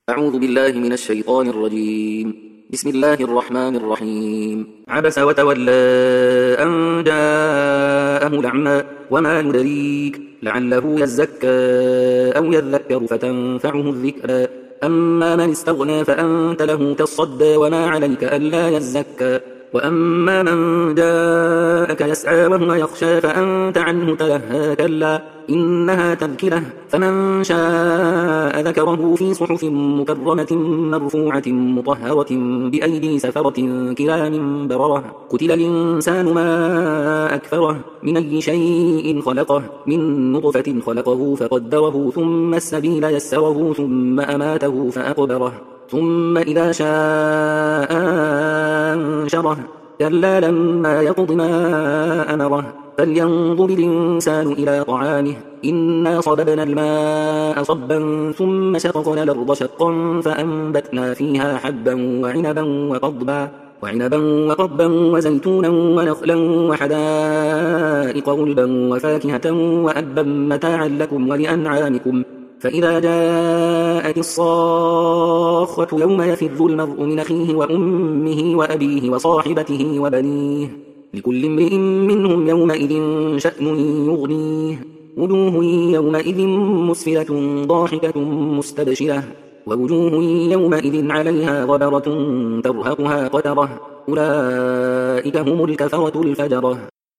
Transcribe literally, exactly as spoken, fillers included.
أعوذ بالله من الشيطان الرجيم. بسم الله الرحمن الرحيم. عبس وتولى أن جاءه الأعمى وما يدريك لعله يزكى أو يذكر فتنفعه الذكرى أما من استغنى فأنت له تصدى وما عليك ألا يزكى وأما من جاءك يسعى وهو يخشى فأنت عنه تلهى كلا إنها تذكرة فمن شاء ذكره في صحف مكرمة مرفوعة مطهرة بأيدي سفرة كرام بررة قتل الإنسان ما أكفره من أي شيء خلقه من نطفة خلقه فقدره ثم السبيل يسره ثم أماته فأقبره ثم إذا شاء أنشره كلا لما يقض ما أمره فلينظر الإنسان إلى طعامه إنا صببنا الماء صبا ثم شققنا الأرض شقا فأنبتنا فيها حبا وعنبا وقضبا وعنبا وقضبا وزيتونا ونخلا وحدائق غلبا وفاكهة وأبا متاعا لكم ولأنعامكم فإذا جاءت الصاخة يوم يفر المرء من أخيه وأمه وأبيه وصاحبته وبنيه لكل امرئ منهم يومئذ شأن يغنيه وجوه يومئذ مسفرة ضاحكة مستبشرة ووجوه يومئذ عليها غبرة ترهقها قترة أولئك هم الكفرة الفجرة.